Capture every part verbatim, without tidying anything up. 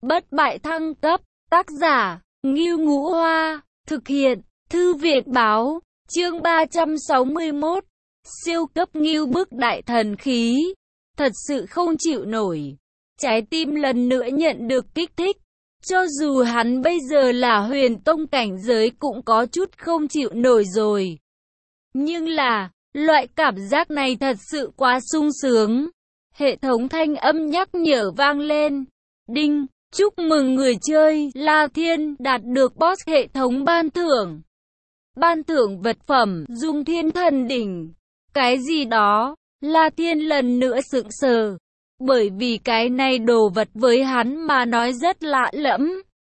bất bại thăng cấp, tác giả, Ngưu Ngũ Hoa, thực hiện, Thư viện Báo, chương ba trăm sáu mươi mốt, siêu cấp ngưu bức đại thần khí, thật sự không chịu nổi. Trái tim lần nữa nhận được kích thích, cho dù hắn bây giờ là huyền tông cảnh giới cũng có chút không chịu nổi rồi. Nhưng là, loại cảm giác này thật sự quá sung sướng. Hệ thống thanh âm nhắc nhở vang lên. Đinh, chúc mừng người chơi La Thiên đạt được boss hệ thống ban thưởng. Ban thưởng vật phẩm Dung Thiên Thần Đỉnh. Cái gì đó? La Thiên lần nữa sững sờ. Bởi vì cái này đồ vật với hắn mà nói rất lạ lẫm.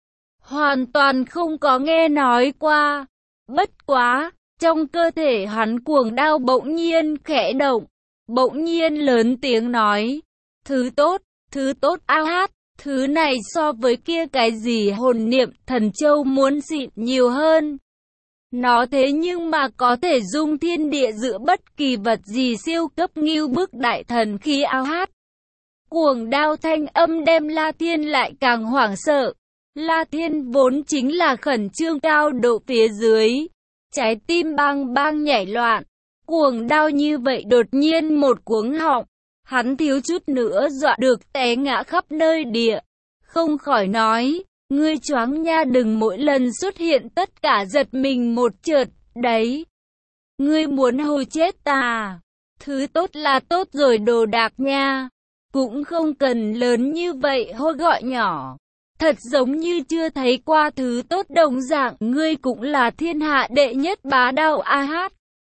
Hoàn toàn không có nghe nói qua. Bất quá, trong cơ thể hắn cuồng đao bỗng nhiên khẽ động. Bỗng nhiên lớn tiếng nói. Thứ tốt, thứ tốt a hát. Thứ này so với kia cái gì hồn niệm thần châu muốn xịn nhiều hơn. Nó thế nhưng mà có thể dung thiên địa giữa bất kỳ vật gì siêu cấp ngưu bức đại thần khí ao hát. Cuồng đao thanh âm đem La Thiên lại càng hoảng sợ. La Thiên vốn chính là khẩn trương cao độ phía dưới. Trái tim bang bang nhảy loạn. Cuồng đao như vậy đột nhiên một cuống họng. Hắn thiếu chút nữa dọa được té ngã khắp nơi địa. Không khỏi nói, ngươi choáng nha, đừng mỗi lần xuất hiện tất cả giật mình một chợt, đấy. Ngươi muốn hù chết ta. Thứ tốt là tốt rồi đồ đạc nha. Cũng không cần lớn như vậy hô gọi nhỏ. Thật giống như chưa thấy qua thứ tốt đồng dạng, ngươi cũng là thiên hạ đệ nhất bá đạo a hát.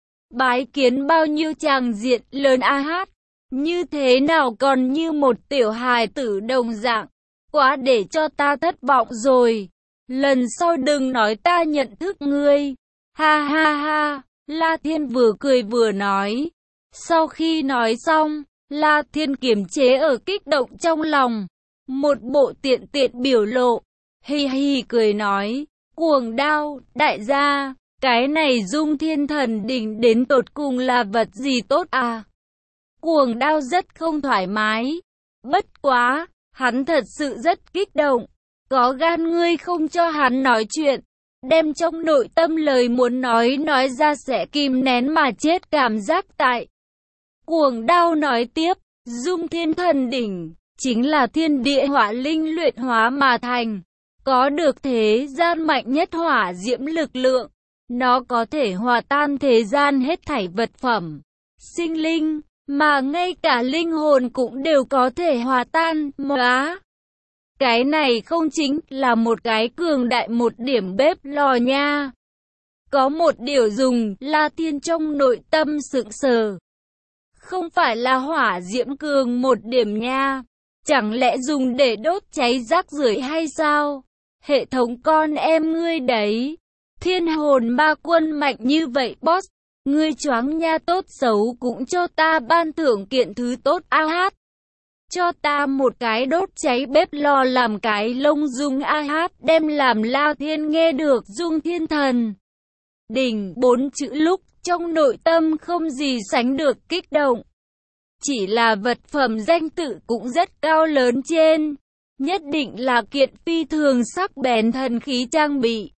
Bái kiến bao nhiêu tràng diện lớn a hát. Như thế nào còn như một tiểu hài tử đồng dạng. Quá để cho ta thất vọng rồi. Lần sau đừng nói ta nhận thức ngươi. Ha ha ha. La Thiên vừa cười vừa nói. Sau khi nói xong, La Thiên kiềm chế ở kích động trong lòng. Một bộ tiện tiện biểu lộ. Hi hi cười nói. Cuồng đao, đại gia. Cái này Dung Thiên Thần Đỉnh đến tột cùng là vật gì tốt à? Cuồng đao rất không thoải mái. Bất quá, hắn thật sự rất kích động. Có gan ngươi không cho hắn nói chuyện. Đem trong nội tâm lời muốn nói nói ra sẽ kìm nén mà chết cảm giác tại. Cuồng đao nói tiếp, Dung Thiên Thần Đỉnh, chính là thiên địa hỏa linh luyện hóa mà thành. Có được thế gian mạnh nhất hỏa diễm lực lượng. Nó có thể hòa tan thế gian hết thảy vật phẩm, sinh linh. Mà ngay cả linh hồn cũng đều có thể hòa tan, móa. Cái này không chính là một cái cường đại một điểm bếp lò nha. Có một điều dùng, La Thiên trong nội tâm sững sờ. Không phải là hỏa diễm cường một điểm nha. Chẳng lẽ dùng để đốt cháy rác rưởi hay sao? Hệ thống con em ngươi đấy. Thiên hồn ma quân mạnh như vậy boss. Ngươi choáng nha, tốt xấu cũng cho ta ban thưởng kiện thứ tốt a hát. Cho ta một cái đốt cháy bếp lò làm cái lông dung a hát, đem làm La Thiên nghe được Dung Thiên Thần Đỉnh bốn chữ lúc trong nội tâm không gì sánh được kích động. Chỉ là vật phẩm danh tự cũng rất cao lớn trên. Nhất định là kiện phi thường sắc bén thần khí trang bị.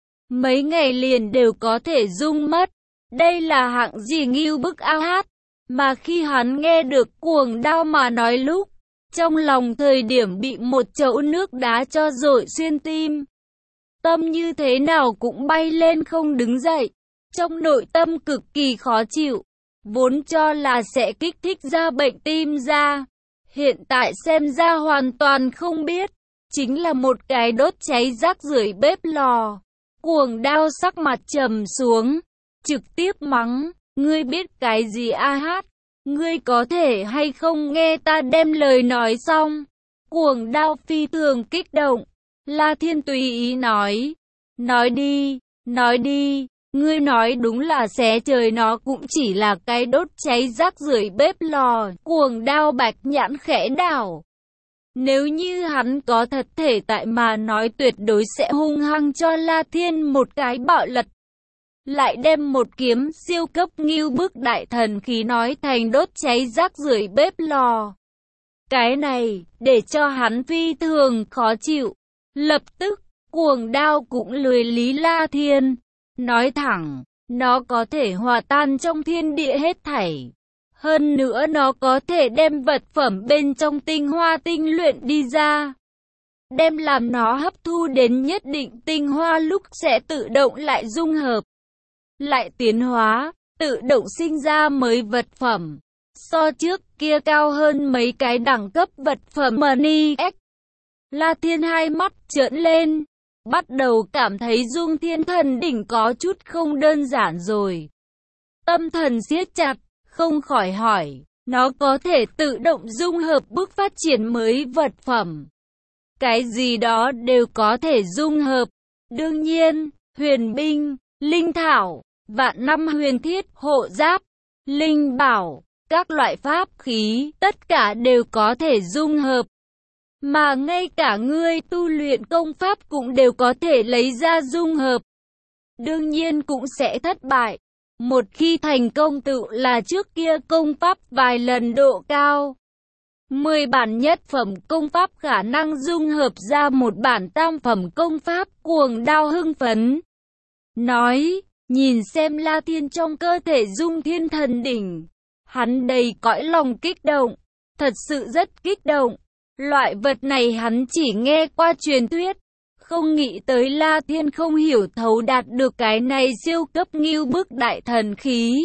Mấy ngày liền đều có thể dung mất. Đây là hạng gì ngưu bức a hát. Mà khi hắn nghe được cuồng đao mà nói lúc, trong lòng thời điểm bị một chậu nước đá cho dội xuyên tim. Tâm như thế nào cũng bay lên không đứng dậy. Trong nội tâm cực kỳ khó chịu. Vốn cho là sẽ kích thích ra bệnh tim ra. Hiện tại xem ra hoàn toàn không biết. Chính là một cái đốt cháy rác rưởi bếp lò. Cuồng đao sắc mặt trầm xuống. Trực tiếp mắng, ngươi biết cái gì a hát, ngươi có thể hay không nghe ta đem lời nói xong. Cuồng đao phi thường kích động, La Thiên tùy ý nói, nói đi, nói đi, ngươi nói đúng là xé trời nó cũng chỉ là cái đốt cháy rác rưởi bếp lò. Cuồng đao bạch nhãn khẽ đảo. Nếu như hắn có thật thể tại mà nói tuyệt đối sẽ hung hăng cho La Thiên một cái bạo lật. Lại đem một kiếm siêu cấp ngưu bức đại thần khí nói thành đốt cháy rác rưởi bếp lò. Cái này, để cho hắn phi thường khó chịu. Lập tức, cuồng đao cũng lười lý La Thiên. Nói thẳng, nó có thể hòa tan trong thiên địa hết thảy. Hơn nữa nó có thể đem vật phẩm bên trong tinh hoa tinh luyện đi ra. Đem làm nó hấp thu đến nhất định tinh hoa lúc sẽ tự động lại dung hợp. Lại tiến hóa, tự động sinh ra mới vật phẩm. So trước kia cao hơn mấy cái đẳng cấp vật phẩm Money X. La Thiên hai mắt trợn lên. Bắt đầu cảm thấy Dung Thiên Thần Đỉnh có chút không đơn giản rồi. Tâm thần siết chặt, không khỏi hỏi, nó có thể tự động dung hợp bước phát triển mới vật phẩm. Cái gì đó đều có thể dung hợp. Đương nhiên, huyền binh, linh thảo, vạn năm huyền thiết, hộ giáp, linh bảo, các loại pháp khí, tất cả đều có thể dung hợp. Mà ngay cả ngươi tu luyện công pháp cũng đều có thể lấy ra dung hợp. Đương nhiên cũng sẽ thất bại. Một khi thành công tự là trước kia công pháp vài lần độ cao. Mười bản nhất phẩm công pháp khả năng dung hợp ra một bản tam phẩm công pháp. Cuồng đao hưng phấn nói, nhìn xem La Thiên trong cơ thể Dung Thiên Thần Đỉnh. Hắn đầy cõi lòng kích động, thật sự rất kích động. Loại vật này hắn chỉ nghe qua truyền thuyết, không nghĩ tới La Thiên không hiểu thấu đạt được cái này siêu cấp ngưu bức đại thần khí.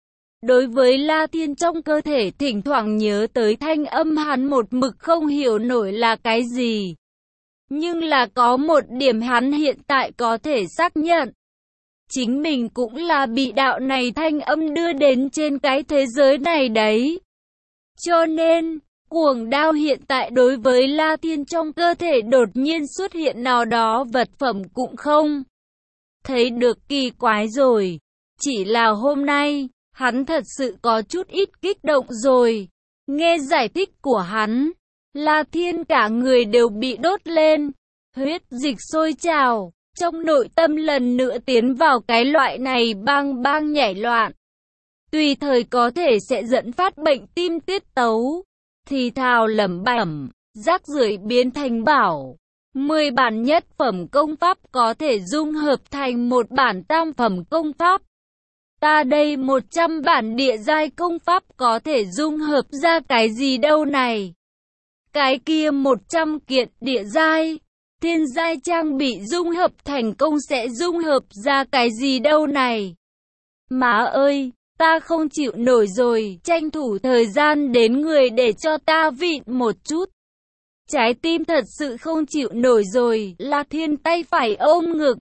Đối với La Thiên trong cơ thể thỉnh thoảng nhớ tới thanh âm hắn một mực không hiểu nổi là cái gì. Nhưng là có một điểm hắn hiện tại có thể xác nhận. Chính mình cũng là bị đạo này thanh âm đưa đến trên cái thế giới này đấy. Cho nên, cuồng đao hiện tại đối với La Thiên trong cơ thể đột nhiên xuất hiện nào đó vật phẩm cũng không thấy được kỳ quái rồi. Chỉ là hôm nay, hắn thật sự có chút ít kích động rồi. Nghe giải thích của hắn, La Thiên cả người đều bị đốt lên, huyết dịch sôi trào, trong nội tâm lần nữa tiến vào cái loại này bang bang nhảy loạn. Tùy thời có thể sẽ dẫn phát bệnh tim tiết tấu. Thì thào lẩm bẩm, rác rưởi biến thành bảo. Mười bản nhất phẩm công pháp có thể dung hợp thành một bản tam phẩm công pháp. Ta đây một trăm bản địa giai công pháp có thể dung hợp ra cái gì đâu này. Cái kia một trăm kiện địa giai, thiên giai trang bị dung hợp thành công sẽ dung hợp ra cái gì đâu này. Má ơi! Ta không chịu nổi rồi, tranh thủ thời gian đến người để cho ta vịn một chút. Trái tim thật sự không chịu nổi rồi, La Thiên tay phải ôm ngực.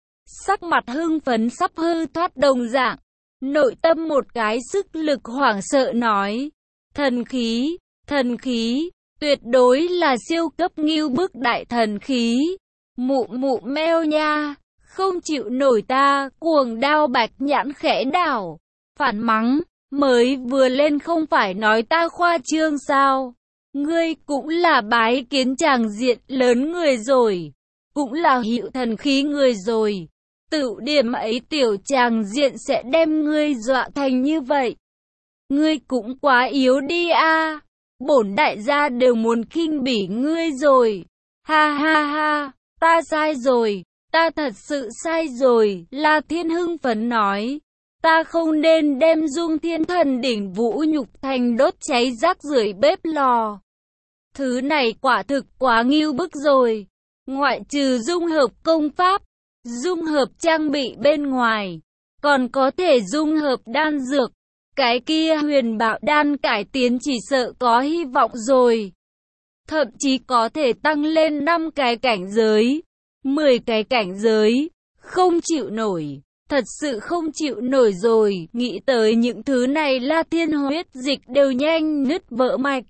Sắc mặt hưng phấn sắp hư thoát đồng dạng. Nội tâm một cái sức lực hoảng sợ nói. Thần khí, thần khí, tuyệt đối là siêu cấp ngưu bức đại thần khí. Mụ mụ meo nha, không chịu nổi ta, cuồng đao bạch nhãn khẽ đảo. Phản mắng, mới vừa lên không phải nói ta khoa trương sao? Ngươi cũng là bái kiến tràng diện lớn người rồi, cũng là hiệu thần khí người rồi. Tự điểm ấy tiểu tràng diện sẽ đem ngươi dọa thành như vậy. Ngươi cũng quá yếu đi a. Bổn đại gia đều muốn khinh bỉ ngươi rồi. Ha ha ha, ta sai rồi, ta thật sự sai rồi, La Thiên hưng phấn nói. Ta không nên đem Dung Thiên Thần Đỉnh vũ nhục thành đốt cháy rác rưởi bếp lò. Thứ này quả thực quá ngưu bức rồi. Ngoại trừ dung hợp công pháp, dung hợp trang bị bên ngoài, còn có thể dung hợp đan dược. Cái kia huyền bảo đan cải tiến chỉ sợ có hy vọng rồi. Thậm chí có thể tăng lên năm cái cảnh giới, mười cái cảnh giới. Không chịu nổi. Thật sự không chịu nổi rồi, nghĩ tới những thứ này La Thiên huyết dịch đều nhanh nứt vỡ mạch.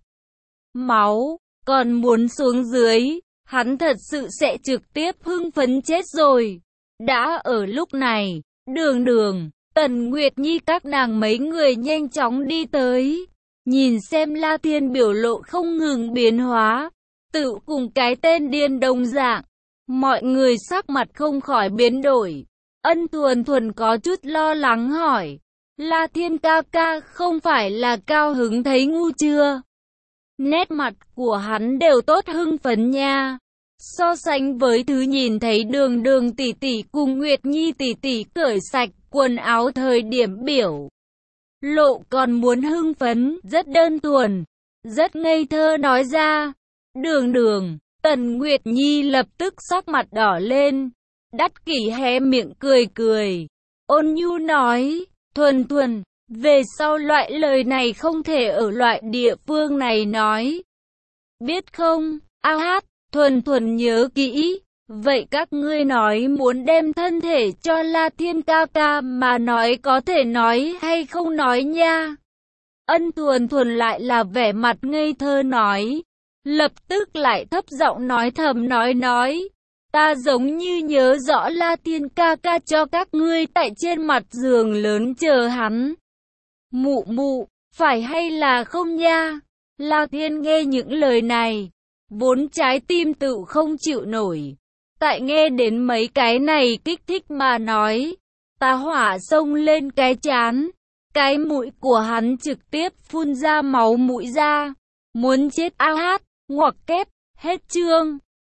Máu, còn muốn xuống dưới, hắn thật sự sẽ trực tiếp hưng phấn chết rồi. Đã ở lúc này, Đường Đường, Tần Nguyệt Nhi các nàng mấy người nhanh chóng đi tới. Nhìn xem La Thiên biểu lộ không ngừng biến hóa, tự cùng cái tên điên đồng dạng. Mọi người sắc mặt không khỏi biến đổi. Ân Thuần Thuần có chút lo lắng hỏi, La Thiên ca ca không phải là cao hứng thấy ngu chưa? Nét mặt của hắn đều tốt hưng phấn nha. So sánh với thứ nhìn thấy Đường Đường tỷ tỷ cùng Nguyệt Nhi tỷ tỷ cởi sạch quần áo thời điểm biểu lộ còn muốn hưng phấn, rất đơn thuần, rất ngây thơ nói ra. Đường Đường, Tần Nguyệt Nhi lập tức sắc mặt đỏ lên. Đắt Kỷ hé miệng cười cười, ôn nhu nói, Thuần Thuần, về sau loại lời này không thể ở loại địa phương này nói. Biết không? A hát, Thuần Thuần nhớ kỹ. Vậy các ngươi nói muốn đem thân thể cho La Thiên ca ca mà nói có thể nói hay không nói nha? Ân Thuần Thuần lại là vẻ mặt ngây thơ nói. Lập tức lại thấp giọng nói thầm nói nói. Ta giống như nhớ rõ La Thiên ca ca cho các ngươi tại trên mặt giường lớn chờ hắn. Mụ mụ, phải hay là không nha? La Thiên nghe những lời này, vốn trái tim tự không chịu nổi. Tại nghe đến mấy cái này kích thích mà nói, tá hỏa xông lên cái trán. Cái mũi của hắn trực tiếp phun ra máu mũi ra. Muốn chết a hát, ngoặc kép, hết chương.